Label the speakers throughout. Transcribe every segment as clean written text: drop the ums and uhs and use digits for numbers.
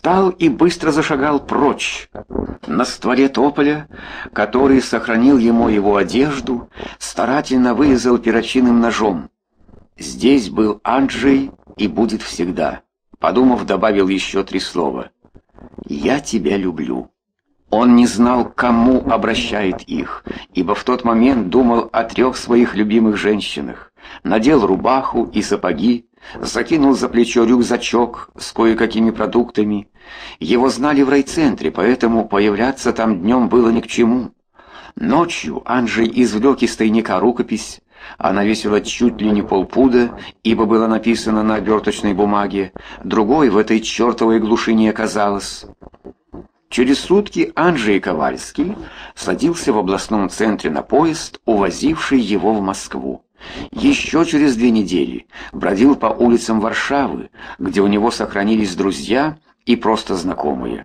Speaker 1: встал и быстро зашагал прочь. На стволе тополя, который сохранил ему его одежду, старательно вырезал перочинным ножом. «Здесь был Анджей и будет всегда», — подумав, добавил еще 3 слова. «Я тебя люблю». Он не знал, к кому обращает их, ибо в тот момент думал о 3 своих любимых женщинах. Надел рубаху и сапоги, закинул за плечо рюкзачок с кое-какими продуктами. Его знали в райцентре, поэтому появляться там днем было ни к чему. Ночью Анджей извлек из тайника рукопись. Она весила чуть ли не полпуда, ибо было написано на оберточной бумаге. Другой в этой чертовой глуши не оказалось. Через сутки Анджей Ковальский садился в областном центре на поезд, увозивший его в Москву. Еще через 2 недели бродил по улицам Варшавы, где у него сохранились друзья и просто знакомые.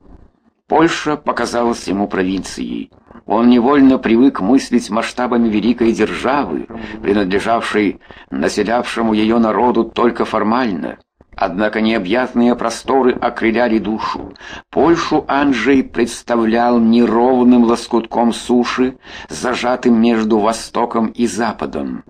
Speaker 1: Польша показалась ему провинцией. Он невольно привык мыслить масштабами великой державы, принадлежавшей населявшему ее народу только формально. Однако необъятные просторы окрыляли душу. Польшу Анджей представлял неровным лоскутком суши, зажатым между Востоком и Западом.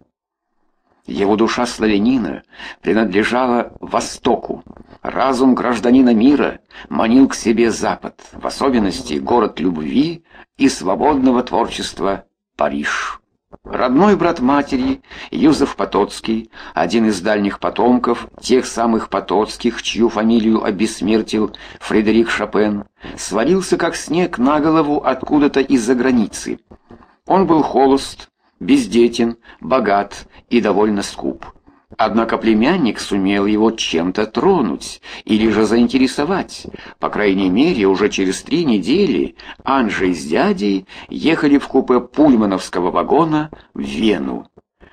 Speaker 1: Его душа славянина принадлежала Востоку. Разум гражданина мира манил к себе Запад, в особенности город любви и свободного творчества Париж. Родной брат матери, Юзеф Потоцкий, один из дальних потомков тех самых Потоцких, чью фамилию обессмертил Фредерик Шопен, свалился как снег на голову откуда-то из-за границы. Он был холост, бездетен, богат и довольно скуп. Однако племянник сумел его чем-то тронуть или же заинтересовать. По крайней мере, уже через 3 недели Анджей с дядей ехали в купе пульмановского вагона в Вену.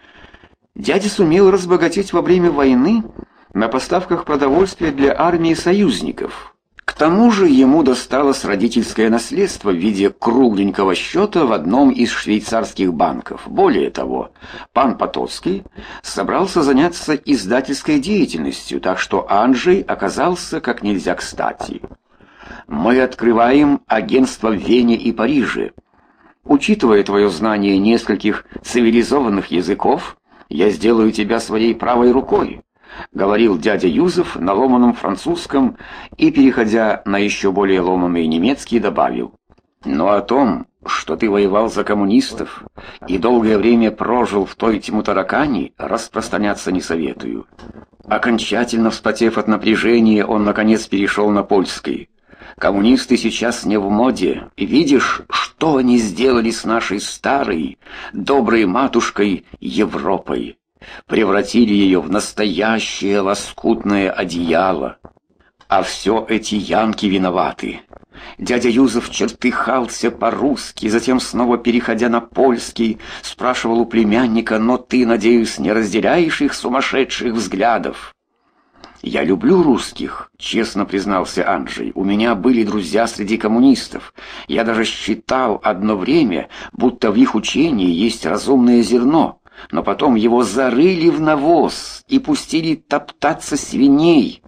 Speaker 1: Дядя сумел разбогатеть во время войны на поставках продовольствия для армии союзников. К тому же ему досталось родительское наследство в виде кругленького счета в одном из швейцарских банков. Более того, пан Потоцкий собрался заняться издательской деятельностью, так что Анджей оказался как нельзя кстати. «Мы открываем агентство в Вене и Париже. Учитывая твое знание нескольких цивилизованных языков, я сделаю тебя своей правой рукой», — говорил дядя Юзеф на ломаном французском и, переходя на еще более ломаный немецкий, добавил: «Но о том, что ты воевал за коммунистов и долгое время прожил в той Тьму-Таракани, распространяться не советую». Окончательно вспотев от напряжения, он наконец перешел на польский. «Коммунисты сейчас не в моде, и видишь, что они сделали с нашей старой, доброй матушкой Европой? Превратили ее в настоящее лоскутное одеяло. А все эти янки виноваты». Дядя Юзеф чертыхался по-русски, затем, снова переходя на польский, спрашивал у племянника: «Но ты, надеюсь, не разделяешь их сумасшедших взглядов?» «Я люблю русских», — честно признался Анджей. «У меня были друзья среди коммунистов. Я даже считал одно время, будто в их учении есть разумное зерно. Но потом его зарыли в навоз и пустили топтаться свиней».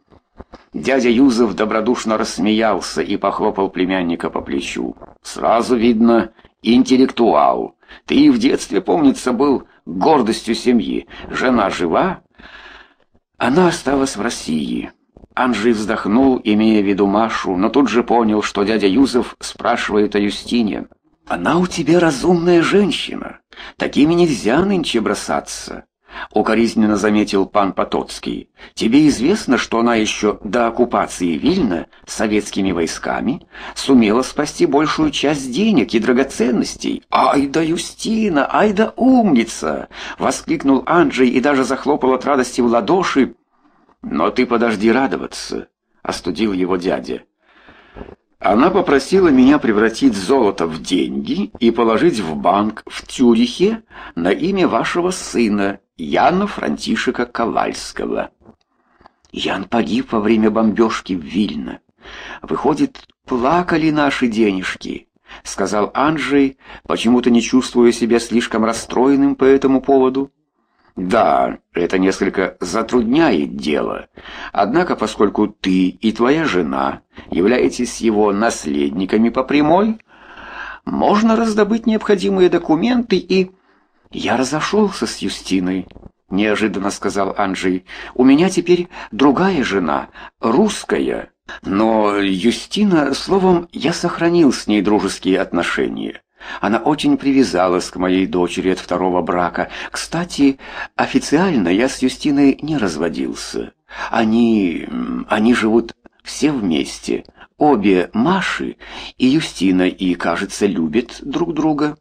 Speaker 1: Дядя Юзеф добродушно рассмеялся и похлопал племянника по плечу. «Сразу видно, интеллектуал. Ты и в детстве, помнится, был гордостью семьи. Жена жива?» «Она осталась в России». Анджей вздохнул, имея в виду Машу, но тут же понял, что дядя Юзеф спрашивает о Юстине. «Она у тебя разумная женщина. Такими нельзя нынче бросаться», — укоризненно заметил пан Потоцкий. «Тебе известно, что она еще до оккупации Вильна советскими войсками сумела спасти большую часть денег и драгоценностей?» «Ай да Юстина, ай да умница!» — воскликнул Анджей и даже захлопал от радости в ладоши. «Но ты подожди радоваться», — остудил его дядя. «Она попросила меня превратить золото в деньги и положить в банк в Цюрихе на имя вашего сына, Яна Франтишека Ковальского». «Ян погиб во время бомбежки в Вильно. Выходит, плакали наши денежки», — сказал Анджей, почему-то не чувствуя себя слишком расстроенным по этому поводу. Да, это несколько затрудняет дело. Однако, поскольку ты и твоя жена являетесь его наследниками по прямой, можно раздобыть необходимые документы и... «Я разошелся с Юстиной», — неожиданно сказал Анджей. «У меня теперь другая жена, русская. Но Юстина, словом, я сохранил с ней дружеские отношения. Она очень привязалась к моей дочери от второго брака. Кстати, официально я с Юстиной не разводился. Они живут все вместе. Обе Маши, и Юстина, и, кажется, любят друг друга».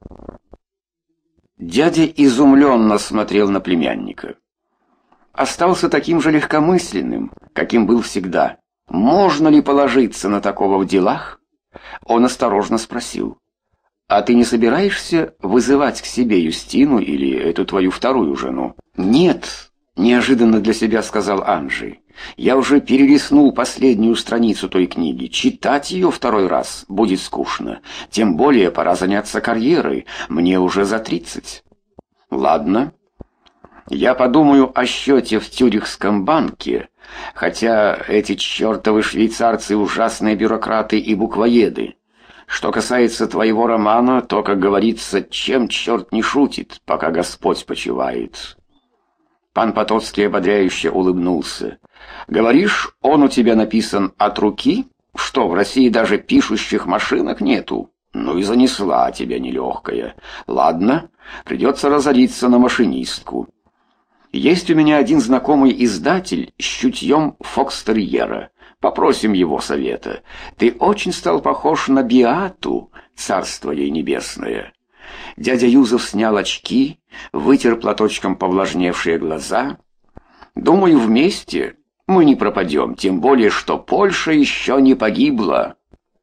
Speaker 1: Дядя изумленно смотрел на племянника. Остался таким же легкомысленным, каким был всегда. Можно ли положиться на такого в делах? Он осторожно спросил: «А ты не собираешься вызывать к себе Юстину или эту твою вторую жену?» «Нет», — неожиданно для себя сказал Анджей. «Я уже перелистнул последнюю страницу той книги. Читать ее второй раз будет скучно. Тем более пора заняться карьерой. Мне уже за 30. Ладно. Я подумаю о счете в Цюрихском банке, хотя эти чертовы швейцарцы ужасные бюрократы и буквоеды. Что касается твоего романа, то, как говорится, чем черт не шутит, пока Господь почивает». Пан Потоцкий ободряюще улыбнулся. «Говоришь, он у тебя написан от руки? Что, в России даже пишущих машинок нету? Ну и занесла тебя нелегкая. Ладно, придется разориться на машинистку. Есть у меня один знакомый издатель с чутьем фокстерьера. Попросим его совета. Ты очень стал похож на Биату, царство ей небесное». Дядя Юзов снял очки, вытер платочком повлажневшие глаза. «Думаю, вместе мы не пропадем, тем более, что Польша еще не погибла».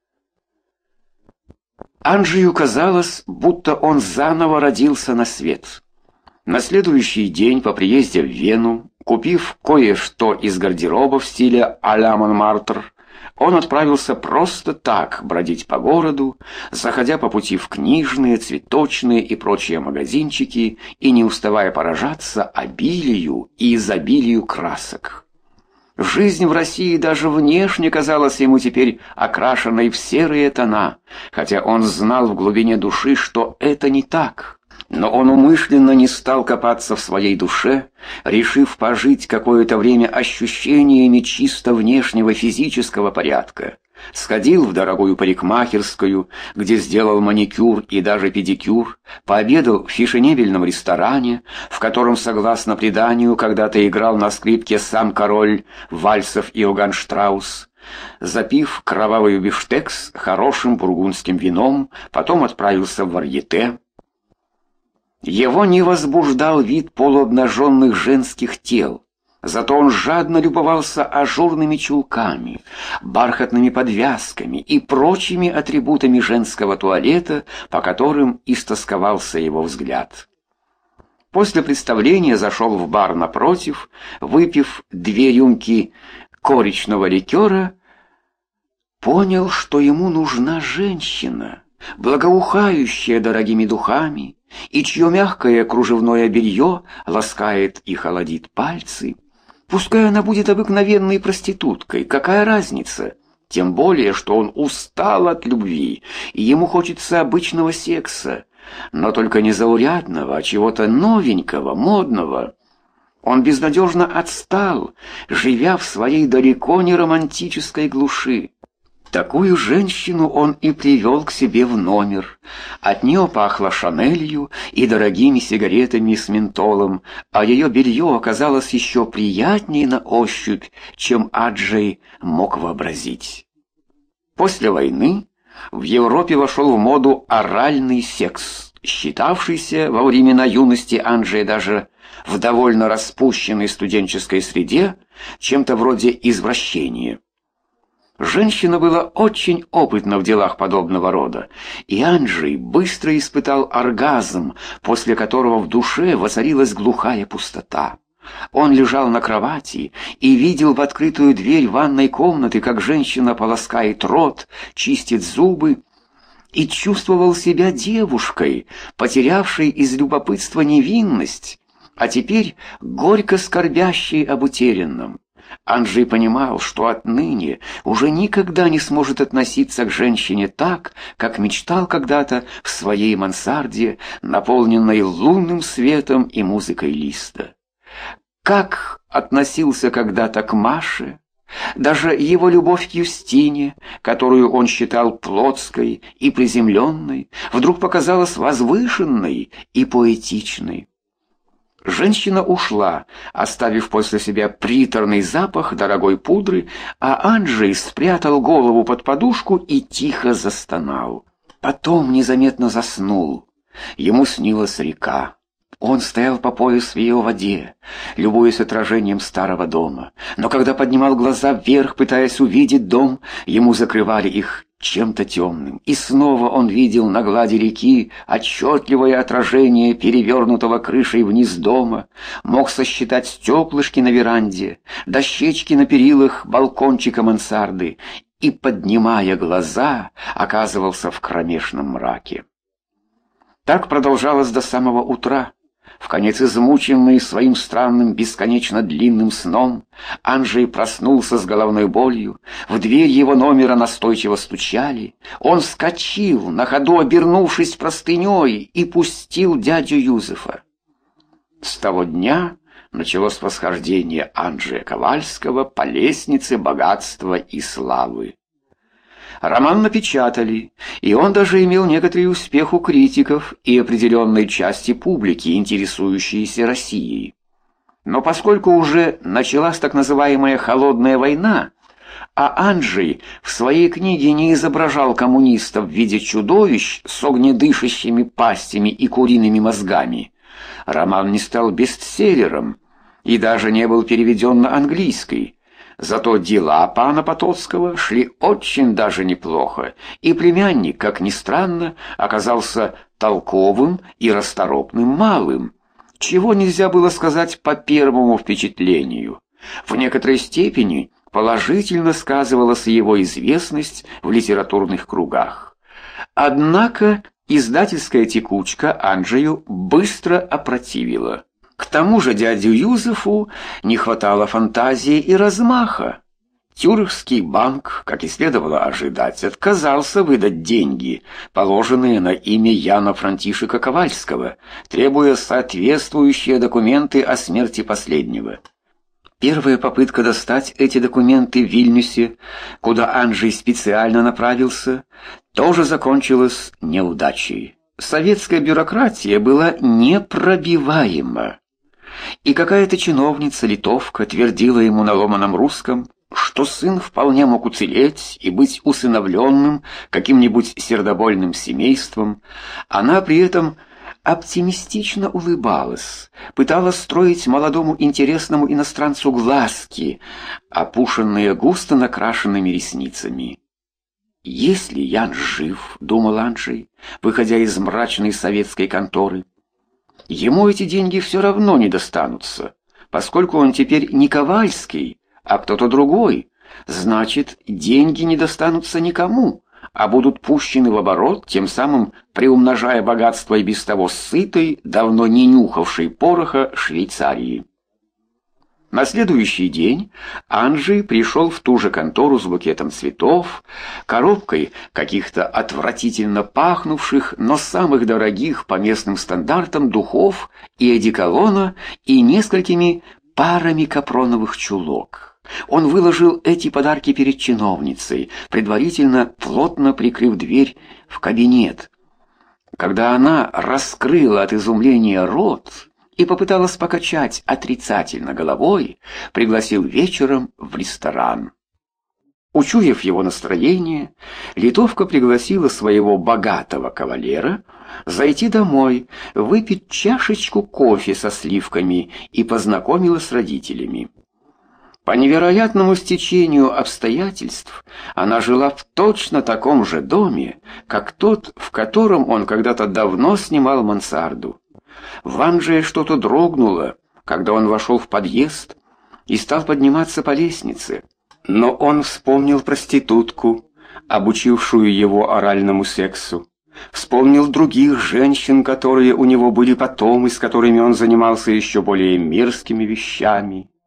Speaker 1: Анджею казалось, будто он заново родился на свет. На следующий день по приезде в Вену, купив кое-что из гардероба в стиле а-ля Монмартр, он отправился просто так бродить по городу, заходя по пути в книжные, цветочные и прочие магазинчики и не уставая поражаться обилию и изобилию красок. Жизнь в России даже внешне казалась ему теперь окрашенной в серые тона, хотя он знал в глубине души, что это не так. Но он умышленно не стал копаться в своей душе, решив пожить какое-то время ощущениями чисто внешнего физического порядка. Сходил в дорогую парикмахерскую, где сделал маникюр и даже педикюр, пообедал в фешенебельном ресторане, в котором, согласно преданию, когда-то играл на скрипке сам король вальсов Иоганн Штраус. Запив кровавый бифштекс хорошим бургундским вином, потом отправился в варьете. Его не возбуждал вид полуобнаженных женских тел, зато он жадно любовался ажурными чулками, бархатными подвязками и прочими атрибутами женского туалета, по которым истосковался его взгляд. После представления зашел в бар напротив, выпив 2 рюмки коричного ликера, понял, что ему нужна женщина, благоухающая дорогими духами, и чье мягкое кружевное белье ласкает и холодит пальцы. Пускай она будет обыкновенной проституткой, какая разница? Тем более, что он устал от любви, и ему хочется обычного секса, но только не заурядного, а чего-то новенького, модного. Он безнадежно отстал, живя в своей далеко не романтической глуши. Такую женщину он и привел к себе в номер. От нее пахло шанелью и дорогими сигаретами с ментолом, а ее белье оказалось еще приятнее на ощупь, чем Анджей мог вообразить. После войны в Европе вошел в моду оральный секс, считавшийся во времена юности Анджея даже в довольно распущенной студенческой среде чем-то вроде извращения. Женщина была очень опытна в делах подобного рода, и Анджей быстро испытал оргазм, после которого в душе воцарилась глухая пустота. Он лежал на кровати и видел в открытую дверь ванной комнаты, как женщина полоскает рот, чистит зубы, и чувствовал себя девушкой, потерявшей из любопытства невинность, а теперь горько скорбящий об утерянном. Анджей понимал, что отныне уже никогда не сможет относиться к женщине так, как мечтал когда-то в своей мансарде, наполненной лунным светом и музыкой Листа. Как относился когда-то к Маше, даже его любовь к Юстине, которую он считал плотской и приземленной, вдруг показалась возвышенной и поэтичной. Женщина ушла, оставив после себя приторный запах дорогой пудры, а Анджей спрятал голову под подушку и тихо застонал. Потом незаметно заснул. Ему снилась река. Он стоял по пояс в ее воде, любуясь отражением старого дома. Но когда поднимал глаза вверх, пытаясь увидеть дом, ему закрывали их чем-то темным. И снова он видел на глади реки отчетливое отражение перевернутого крышей вниз дома, мог сосчитать стеклышки на веранде, дощечки на перилах балкончика мансарды и, поднимая глаза, оказывался в кромешном мраке. Так продолжалось до самого утра. Вконец измученный своим странным бесконечно длинным сном, Анджей проснулся с головной болью, в дверь его номера настойчиво стучали. Он вскочил, на ходу обернувшись простыней, и пустил дядю Юзефа. С того дня началось восхождение Анджея Ковальского по лестнице богатства и славы. Роман напечатали, и он даже имел некоторый успех у критиков и определенной части публики, интересующейся Россией. Но поскольку уже началась так называемая «холодная война», а Анджей в своей книге не изображал коммунистов в виде чудовищ с огнедышащими пастями и куриными мозгами, роман не стал бестселлером и даже не был переведен на английский. Зато дела пана Потоцкого шли очень даже неплохо, и племянник, как ни странно, оказался толковым и расторопным малым, чего нельзя было сказать по первому впечатлению. В некоторой степени положительно сказывалась его известность в литературных кругах. Однако издательская текучка Анджею быстро опротивила. К тому же дяде Юзефу не хватало фантазии и размаха. Тюрихский банк, как и следовало ожидать, отказался выдать деньги, положенные на имя Яна Франтишека Ковальского, требуя соответствующие документы о смерти последнего. Первая попытка достать эти документы в Вильнюсе, куда Анджей специально направился, тоже закончилась неудачей. Советская бюрократия была непробиваема. И какая-то чиновница-литовка твердила ему на ломаном русском, что сын вполне мог уцелеть и быть усыновленным каким-нибудь сердобольным семейством. Она при этом оптимистично улыбалась, пыталась строить молодому интересному иностранцу глазки, опушенные густо накрашенными ресницами. «Если Ян жив, — думал Анджей, выходя из мрачной советской конторы, — ему эти деньги все равно не достанутся, поскольку он теперь не Ковальский, а кто-то другой. Значит, деньги не достанутся никому, а будут пущены в оборот, тем самым приумножая богатство и без того сытой, давно не нюхавшей пороха Швейцарии. На следующий день Анджей пришел в ту же контору с букетом цветов, коробкой каких-то отвратительно пахнувших, но самых дорогих по местным стандартам духов и одеколона и несколькими парами капроновых чулок. Он выложил эти подарки перед чиновницей, предварительно плотно прикрыв дверь в кабинет. Когда она раскрыла от изумления рот и попыталась покачать отрицательно головой, пригласил вечером в ресторан. Учуяв его настроение, литовка пригласила своего богатого кавалера зайти домой, выпить чашечку кофе со сливками и познакомила с родителями. По невероятному стечению обстоятельств она жила в точно таком же доме, как тот, в котором он когда-то давно снимал мансарду. В Анджее что-то дрогнуло, когда он вошел в подъезд и стал подниматься по лестнице. Но он вспомнил проститутку, обучившую его оральному сексу. Вспомнил других женщин, которые у него были потом, и с которыми он занимался еще более мерзкими вещами.